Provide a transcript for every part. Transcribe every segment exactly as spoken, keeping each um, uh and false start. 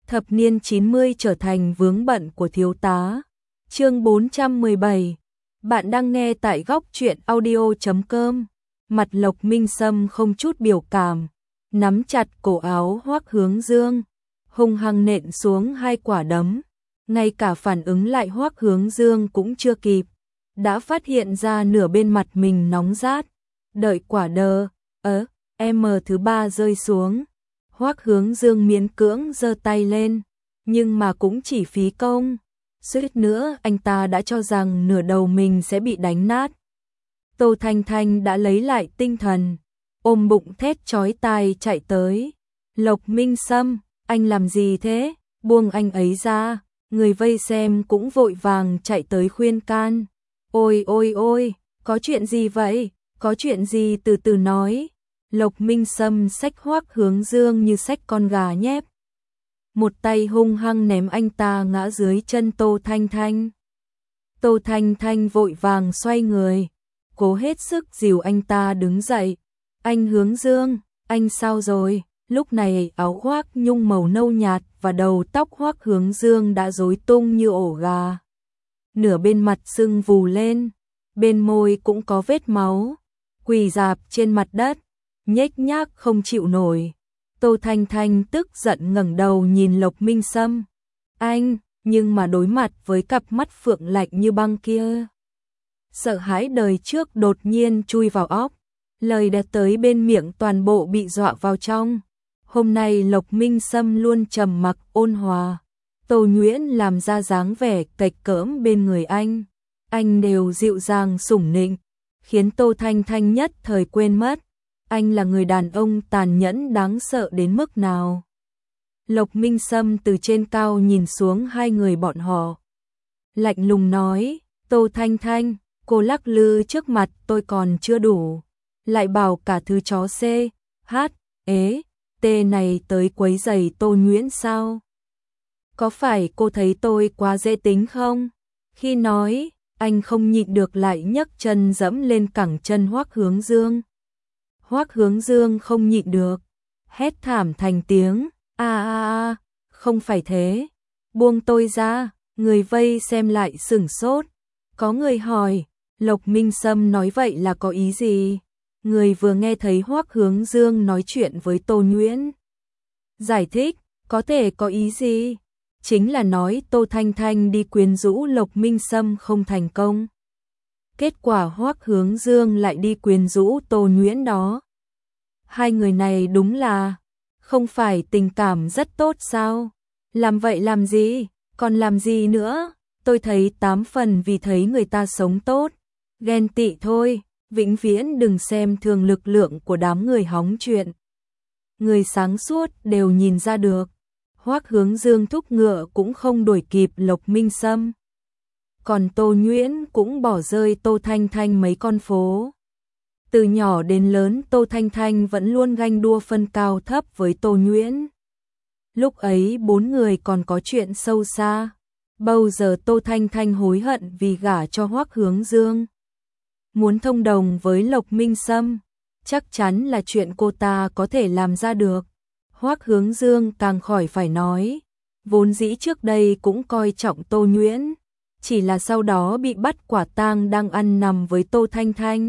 Thập niên chín mươi trở thành vướng bận của thiếu tá. Chương bốn trăm mười bảy. Bạn đang nghe tại góc truyện audio chấm com. Mặt Lộc Minh Sâm không chút biểu cảm, nắm chặt cổ áo Hoắc Hướng Dương, hung hăng nện xuống hai quả đấm. Ngay cả phản ứng lại Hoắc Hướng Dương cũng chưa kịp, đã phát hiện ra nửa bên mặt mình nóng rát. Đợi quả đờ, ớ, M thứ ba rơi xuống, Hoắc Hướng Dương miễn cưỡng giơ tay lên, nhưng mà cũng chỉ phí công. Suýt nữa anh ta đã cho rằng nửa đầu mình sẽ bị đánh nát. Tô Thanh Thanh đã lấy lại tinh thần, ôm bụng thét chói tai chạy tới. Lộc Minh Sâm, anh làm gì thế? Buông anh ấy ra. Người vây xem cũng vội vàng chạy tới khuyên can. Ôi ôi ôi, có chuyện gì vậy? Có chuyện gì từ từ nói. Lộc Minh Sâm xách Hoắc Hướng Dương như xách con gà nhép. Một tay hung hăng ném anh ta ngã dưới chân Tô Thanh Thanh. Tô Thanh Thanh vội vàng xoay người, cố hết sức dìu anh ta đứng dậy. Anh Hướng Dương, anh sao rồi? Lúc này áo khoác nhung màu nâu nhạt và đầu tóc Hoắc Hướng Dương đã rối tung như ổ gà. Nửa bên mặt sưng vù lên, bên môi cũng có vết máu, quỳ rạp trên mặt đất, nhếch nhác không chịu nổi. Tô Thanh Thanh tức giận ngẩng đầu nhìn Lộc Minh Sâm. Anh, nhưng mà đối mặt với cặp mắt phượng lạnh như băng kia. Sợ hãi đời trước đột nhiên chui vào óc, lời đã tới bên miệng toàn bộ bị dọa vào trong. Hôm nay Lộc Minh Sâm luôn trầm mặc ôn hòa, Tô Nhuyễn làm ra dáng vẻ cạch cỡm bên người anh, anh đều dịu dàng sủng nịnh, khiến Tô Thanh Thanh nhất thời quên mất anh là người đàn ông tàn nhẫn đáng sợ đến mức nào. Lộc Minh Sâm từ trên cao nhìn xuống hai người bọn họ, lạnh lùng nói, Tô Thanh Thanh, cô lắc lư trước mặt tôi còn chưa đủ, lại bảo cả thứ chó C, H, ế, T này tới quấy rầy Tô Nhuyễn sao? Có phải cô thấy tôi quá dễ tính không? Khi nói, anh không nhịn được lại nhấc chân dẫm lên cẳng chân Hoắc Hướng Dương. Hoắc Hướng Dương không nhịn được, hét thảm thành tiếng, a a a, không phải thế, buông tôi ra. Người vây xem lại sửng sốt, có người hỏi, Lộc Minh Sâm nói vậy là có ý gì? Người vừa nghe thấy Hoắc Hướng Dương nói chuyện với Tô Nhuyễn, giải thích, có thể có ý gì? Chính là nói Tô Thanh Thanh đi quyến rũ Lộc Minh Sâm không thành công. Kết quả Hoắc Hướng Dương lại đi quyến rũ Tô Nhuyễn đó. Hai người này đúng là không phải tình cảm rất tốt sao? Làm vậy làm gì? Còn làm gì nữa? Tôi thấy tám phần vì thấy người ta sống tốt, ghen tị thôi. Vĩnh viễn đừng xem thường lực lượng của đám người hóng chuyện. Người sáng suốt đều nhìn ra được, Hoắc Hướng Dương thúc ngựa cũng không đuổi kịp Lộc Minh Sâm. Còn Tô Nhuyễn cũng bỏ rơi Tô Thanh Thanh mấy con phố. Từ nhỏ đến lớn Tô Thanh Thanh vẫn luôn ganh đua phân cao thấp với Tô Nhuyễn. Lúc ấy bốn người còn có chuyện sâu xa. Bao giờ Tô Thanh Thanh hối hận vì gả cho Hoắc Hướng Dương. Muốn thông đồng với Lộc Minh Sâm, chắc chắn là chuyện cô ta có thể làm ra được. Hoắc Hướng Dương càng khỏi phải nói, vốn dĩ trước đây cũng coi trọng Tô Nhuyễn, chỉ là sau đó bị bắt quả tang đang ăn nằm với Tô Thanh Thanh.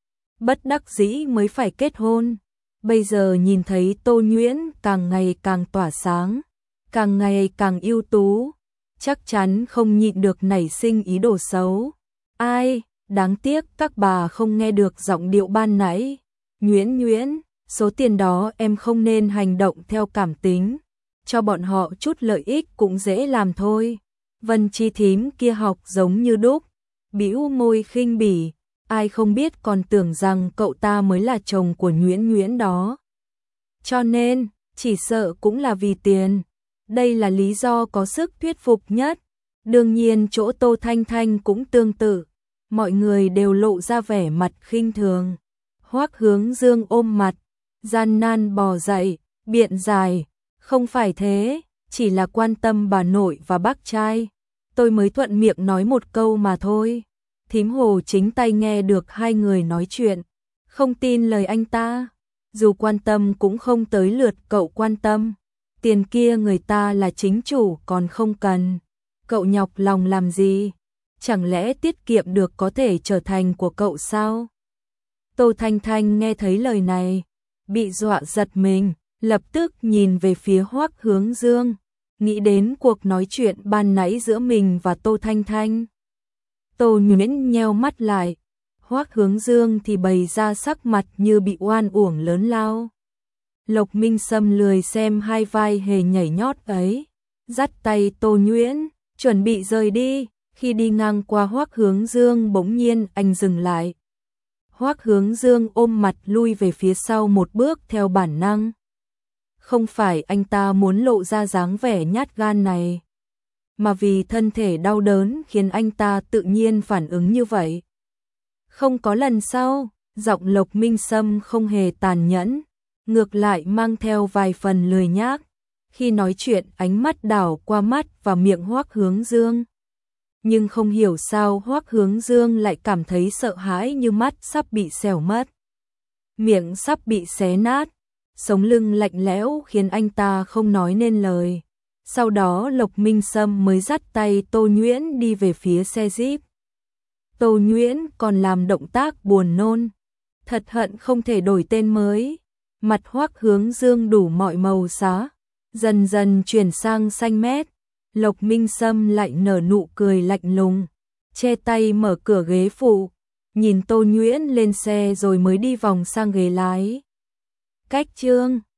Bất đắc dĩ mới phải kết hôn. Bây giờ nhìn thấy Tô Nhuyễn càng ngày càng tỏa sáng, càng ngày càng ưu tú, chắc chắn không nhịn được nảy sinh ý đồ xấu. Ai? Đáng tiếc các bà không nghe được giọng điệu ban nãy. Nhuyễn Nhuyễn, số tiền đó em không nên hành động theo cảm tính, cho bọn họ chút lợi ích cũng dễ làm thôi. Vân Chi thím kia học giống như đúc, bĩu môi khinh bỉ, ai không biết còn tưởng rằng cậu ta mới là chồng của Nhuyễn Nhuyễn đó. Cho nên, chỉ sợ cũng là vì tiền. Đây là lý do có sức thuyết phục nhất. Đương nhiên chỗ Tô Thanh Thanh cũng tương tự. Mọi người đều lộ ra vẻ mặt khinh thường. Hoắc Hướng Dương ôm mặt, gian nan bò dậy, biện giải, không phải thế, chỉ là quan tâm bà nội và bác trai. Tôi mới thuận miệng nói một câu mà thôi. Thím Hồ chính tay nghe được hai người nói chuyện, không tin lời anh ta. Dù quan tâm cũng không tới lượt cậu quan tâm. tiền kia người ta là chính chủ còn không cần, cậu nhọc lòng làm gì, chẳng lẽ tiết kiệm được có thể trở thành của cậu sao? Tô Thanh Thanh nghe thấy lời này, bị dọa giật mình, lập tức nhìn về phía Hoắc Hướng Dương, nghĩ đến cuộc nói chuyện ban nãy giữa mình và Tô Thanh Thanh. Tô Nhuyễn nheo mắt lại, Hoắc Hướng Dương thì bày ra sắc mặt như bị oan uổng lớn lao. Lộc Minh Sâm lười xem hai vai hề nhảy nhót ấy, dắt tay Tô Nhuyễn, chuẩn bị rời đi, khi đi ngang qua Hoắc Hướng Dương bỗng nhiên anh dừng lại. Hoắc Hướng Dương ôm mặt lui về phía sau một bước theo bản năng. Không phải anh ta muốn lộ ra dáng vẻ nhát gan này, mà vì thân thể đau đớn khiến anh ta tự nhiên phản ứng như vậy. Không có lần sau, giọng Lộc Minh Sâm không hề tàn nhẫn, ngược lại mang theo vài phần lười nhác. Khi nói chuyện ánh mắt đảo qua mắt và miệng Hoắc Hướng Dương. Nhưng không hiểu sao Hoắc Hướng Dương lại cảm thấy sợ hãi như mắt sắp bị xẻo mất. Miệng sắp bị xé nát, sống lưng lạnh lẽo khiến anh ta không nói nên lời. Sau đó Lộc Minh Sâm mới dắt tay Tô Nhuyễn đi về phía xe Jeep. Tô Nhuyễn còn làm động tác buồn nôn, thật hận không thể đổi tên mới. Mặt Hoắc Hướng Dương đủ mọi màu sắc, dần dần chuyển sang xanh mét. Lộc Minh Sâm lại nở nụ cười lạnh lùng, che tay mở cửa ghế phụ, nhìn Tô Nhuyễn lên xe rồi mới đi vòng sang ghế lái. Cách chương